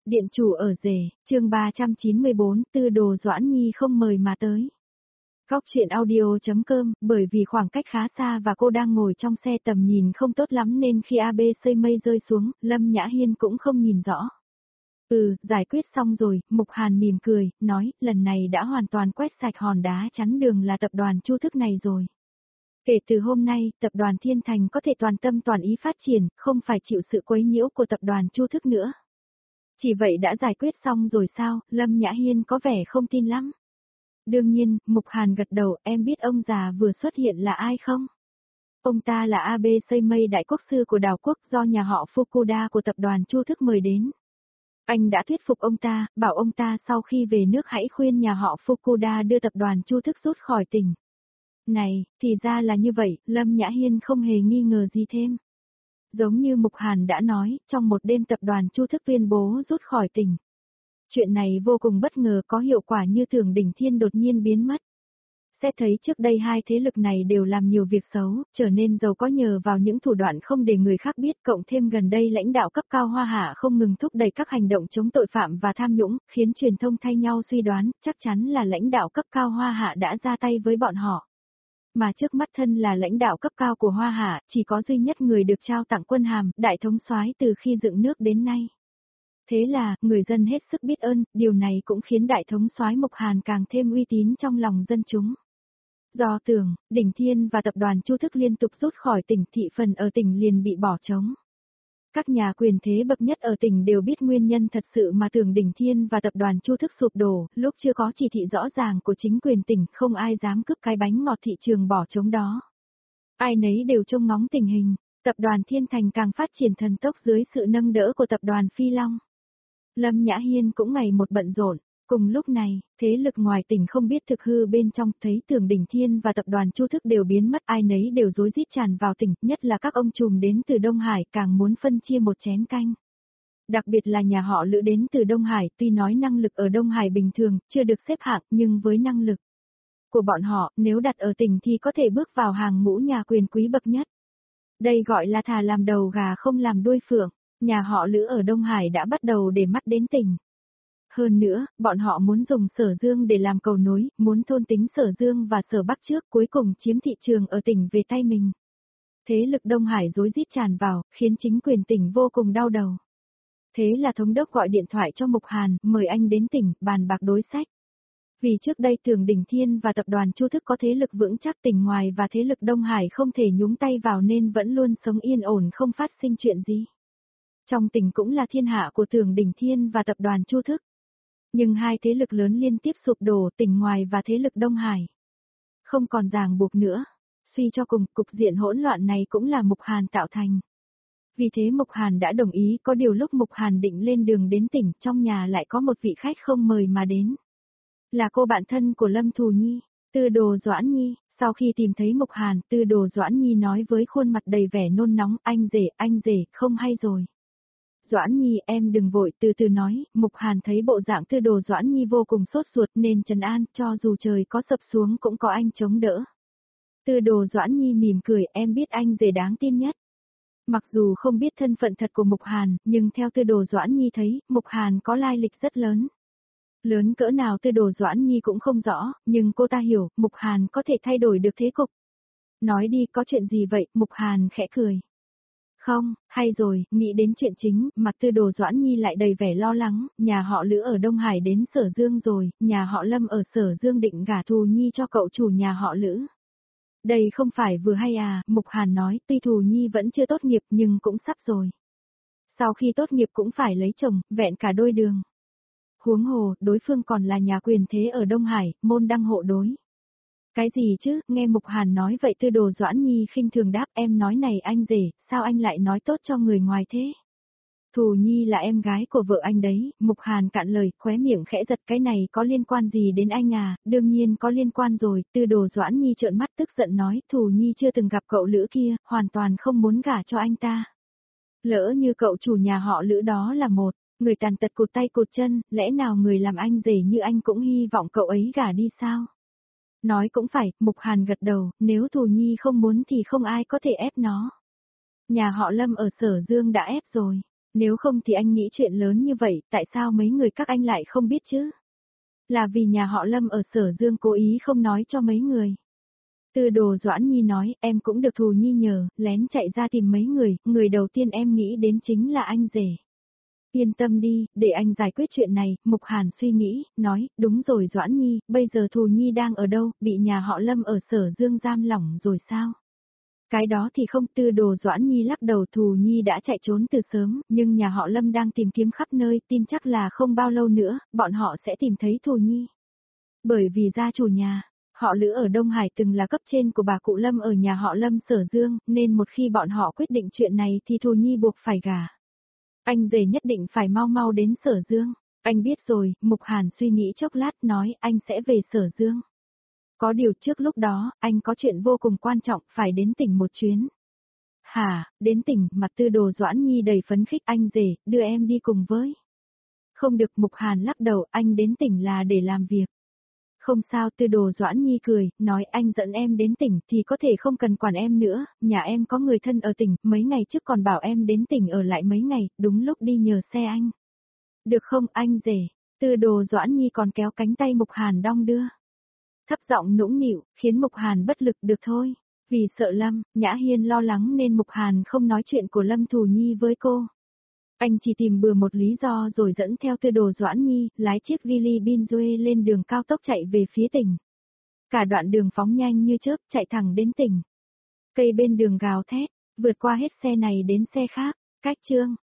Điện chủ ở rể, chương 394, Tư Đồ Doãn Nhi không mời mà tới. Góc truyện audio.com, bởi vì khoảng cách khá xa và cô đang ngồi trong xe tầm nhìn không tốt lắm nên khi AB xây mây rơi xuống, Lâm Nhã Hiên cũng không nhìn rõ. Giải quyết xong rồi, Mục Hàn mỉm cười, nói, lần này đã hoàn toàn quét sạch hòn đá chắn đường là tập đoàn Chu Thức này rồi. Kể từ hôm nay, tập đoàn Thiên Thành có thể toàn tâm toàn ý phát triển, không phải chịu sự quấy nhiễu của tập đoàn Chu Thức nữa. Chỉ vậy đã giải quyết xong rồi sao, Lâm Nhã Hiên có vẻ không tin lắm. Đương nhiên, Mục Hàn gật đầu, em biết ông già vừa xuất hiện là ai không? Ông ta là AB xây mây đại quốc sư của đảo quốc do nhà họ Fukuda của tập đoàn Chu Thức mời đến. Anh đã thuyết phục ông ta, bảo ông ta sau khi về nước hãy khuyên nhà họ Fukuda đưa tập đoàn Chu Thức rút khỏi tỉnh. Này, thì ra là như vậy, Lâm Nhã Hiên không hề nghi ngờ gì thêm. Giống như Mục Hàn đã nói, trong một đêm tập đoàn Chu Thức tuyên bố rút khỏi tỉnh. Chuyện này vô cùng bất ngờ, có hiệu quả như Tưởng Đỉnh Thiên đột nhiên biến mất. Xét thấy trước đây hai thế lực này đều làm nhiều việc xấu, trở nên giàu có nhờ vào những thủ đoạn không để người khác biết, cộng thêm gần đây lãnh đạo cấp cao Hoa Hạ không ngừng thúc đẩy các hành động chống tội phạm và tham nhũng, khiến truyền thông thay nhau suy đoán, chắc chắn là lãnh đạo cấp cao Hoa Hạ đã ra tay với bọn họ. Mà trước mắt thân là lãnh đạo cấp cao của Hoa Hạ, chỉ có duy nhất người được trao tặng quân hàm, đại thống soái từ khi dựng nước đến nay. Thế là, người dân hết sức biết ơn, điều này cũng khiến đại thống soái Mục Hàn càng thêm uy tín trong lòng dân chúng. Do Tưởng, Đỉnh Thiên và tập đoàn Chu Thức liên tục rút khỏi tỉnh, thị phần ở tỉnh liền bị bỏ trống. Các nhà quyền thế bậc nhất ở tỉnh đều biết nguyên nhân thật sự mà Tưởng Đỉnh Thiên và tập đoàn Chu Thức sụp đổ, lúc chưa có chỉ thị rõ ràng của chính quyền tỉnh, không ai dám cướp cái bánh ngọt thị trường bỏ trống đó. Ai nấy đều trông ngóng tình hình, tập đoàn Thiên Thành càng phát triển thần tốc dưới sự nâng đỡ của tập đoàn Phi Long. Lâm Nhã Hiên cũng ngày một bận rộn. Cùng lúc này, thế lực ngoài tỉnh không biết thực hư bên trong, thấy Tưởng Đỉnh Thiên và tập đoàn Chu Thức đều biến mất, ai nấy đều rối rít tràn vào tỉnh, nhất là các ông trùm đến từ Đông Hải càng muốn phân chia một chén canh. Đặc biệt là nhà họ Lữ đến từ Đông Hải, tuy nói năng lực ở Đông Hải bình thường, chưa được xếp hạng, nhưng với năng lực của bọn họ, nếu đặt ở tỉnh thì có thể bước vào hàng ngũ nhà quyền quý bậc nhất. Đây gọi là thà làm đầu gà không làm đuôi phượng, nhà họ Lữ ở Đông Hải đã bắt đầu để mắt đến tỉnh. Hơn nữa, bọn họ muốn dùng Sở Dương để làm cầu nối, muốn thôn tính Sở Dương và Sở Bắc trước, cuối cùng chiếm thị trường ở tỉnh về tay mình. Thế lực Đông Hải rối rít tràn vào, khiến chính quyền tỉnh vô cùng đau đầu. Thế là thống đốc gọi điện thoại cho Mục Hàn, mời anh đến tỉnh, bàn bạc đối sách. Vì trước đây Tưởng Đỉnh Thiên và tập đoàn Chu Thức có thế lực vững chắc, tỉnh ngoài và thế lực Đông Hải không thể nhúng tay vào nên vẫn luôn sống yên ổn không phát sinh chuyện gì. Trong tỉnh cũng là thiên hạ của Tưởng Đỉnh Thiên và tập đoàn Chu Thức. Nhưng hai thế lực lớn liên tiếp sụp đổ, tỉnh ngoài và thế lực Đông Hải không còn ràng buộc nữa. Suy cho cùng, cục diện hỗn loạn này cũng là Mục Hàn tạo thành. Vì thế Mục Hàn đã đồng ý, có điều lúc Mục Hàn định lên đường đến tỉnh, trong nhà lại có một vị khách không mời mà đến. Là cô bạn thân của Lâm Thù Nhi, Tư Đồ Doãn Nhi. Sau khi tìm thấy Mục Hàn, Tư Đồ Doãn Nhi nói với khuôn mặt đầy vẻ nôn nóng, anh rể, không hay rồi. Doãn Nhi, em đừng vội, từ từ nói. Mục Hàn thấy bộ dạng Tư Đồ Doãn Nhi vô cùng sốt ruột nên trấn an, cho dù trời có sập xuống cũng có anh chống đỡ. Tư Đồ Doãn Nhi mỉm cười, em biết anh rể đáng tin nhất. Mặc dù không biết thân phận thật của Mục Hàn, nhưng theo Tư Đồ Doãn Nhi thấy, Mục Hàn có lai lịch rất lớn. Lớn cỡ nào Tư Đồ Doãn Nhi cũng không rõ, nhưng cô ta hiểu, Mục Hàn có thể thay đổi được thế cục. Nói đi, có chuyện gì vậy? Mục Hàn khẽ cười. Không, hay rồi, nghĩ đến chuyện chính, mặt Tư Đồ Doãn Nhi lại đầy vẻ lo lắng, nhà họ Lữ ở Đông Hải đến Sở Dương rồi, nhà họ Lâm ở Sở Dương định gả Thù Nhi cho cậu chủ nhà họ Lữ. Đây không phải vừa hay à, Mục Hàn nói, tuy Thù Nhi vẫn chưa tốt nghiệp nhưng cũng sắp rồi. Sau khi tốt nghiệp cũng phải lấy chồng, vẹn cả đôi đường. Huống hồ, đối phương còn là nhà quyền thế ở Đông Hải, môn đăng hộ đối. Cái gì chứ, nghe Mục Hàn nói vậy Tư Đồ Doãn Nhi khinh thường đáp, em nói này anh rể, sao anh lại nói tốt cho người ngoài thế? Thù Nhi là em gái của vợ anh đấy, Mục Hàn cạn lời, khóe miệng khẽ giật, cái này có liên quan gì đến anh à, đương nhiên có liên quan rồi. Tư Đồ Doãn Nhi trợn mắt tức giận nói, Thù Nhi chưa từng gặp cậu Lữ kia, hoàn toàn không muốn gả cho anh ta. Lỡ như cậu chủ nhà họ Lữ đó là một người tàn tật cụt tay cụt chân, lẽ nào người làm anh rể như anh cũng hy vọng cậu ấy gả đi sao? Nói cũng phải, Mục Hàn gật đầu, nếu Thù Nhi không muốn thì không ai có thể ép nó. Nhà họ Lâm ở Sở Dương đã ép rồi. Nếu không thì anh nghĩ chuyện lớn như vậy, tại sao mấy người các anh lại không biết chứ? Là vì nhà họ Lâm ở Sở Dương cố ý không nói cho mấy người. Tư Đồ Doãn Nhi nói, em cũng được Thù Nhi nhờ, lén chạy ra tìm mấy người đầu tiên em nghĩ đến chính là anh rể. Yên tâm đi, để anh giải quyết chuyện này, Mục Hàn suy nghĩ, nói, đúng rồi Doãn Nhi, bây giờ Thù Nhi đang ở đâu, bị nhà họ Lâm ở Sở Dương giam lỏng rồi sao? Cái đó thì không, Tư Đồ Doãn Nhi lắc đầu, Thù Nhi đã chạy trốn từ sớm, nhưng nhà họ Lâm đang tìm kiếm khắp nơi, tin chắc là không bao lâu nữa, bọn họ sẽ tìm thấy Thù Nhi. Bởi vì gia chủ nhà, họ Lữ ở Đông Hải từng là cấp trên của bà cụ Lâm ở nhà họ Lâm Sở Dương, nên một khi bọn họ quyết định chuyện này thì Thù Nhi buộc phải gả. Anh rể nhất định phải mau mau đến Sở Dương. Anh biết rồi, Mục Hàn suy nghĩ chốc lát nói anh sẽ về Sở Dương. Có điều trước lúc đó, anh có chuyện vô cùng quan trọng phải đến tỉnh một chuyến. Hả, đến tỉnh, mặt Tư Đồ Doãn Nhi đầy phấn khích, anh rể, đưa em đi cùng với. Không được, Mục Hàn lắc đầu, anh đến tỉnh là để làm việc. Không sao, Tư Đồ Doãn Nhi cười, nói anh dẫn em đến tỉnh thì có thể không cần quản em nữa, nhà em có người thân ở tỉnh, mấy ngày trước còn bảo em đến tỉnh ở lại mấy ngày, đúng lúc đi nhờ xe anh. Được không anh rể? Tư Đồ Doãn Nhi còn kéo cánh tay Mục Hàn đong đưa. Thấp giọng nũng nịu, khiến Mục Hàn bất lực, được thôi. Vì sợ Lâm, Nhã Hiên lo lắng nên Mục Hàn không nói chuyện của Lâm Thù Nhi với cô. Anh chỉ tìm bừa một lý do rồi dẫn theo Tư Đồ Doãn Nhi, lái chiếc Geely Binzue lên đường cao tốc chạy về phía tỉnh. Cả đoạn đường phóng nhanh như chớp chạy thẳng đến tỉnh. Cây bên đường gào thét, vượt qua hết xe này đến xe khác, cách chương.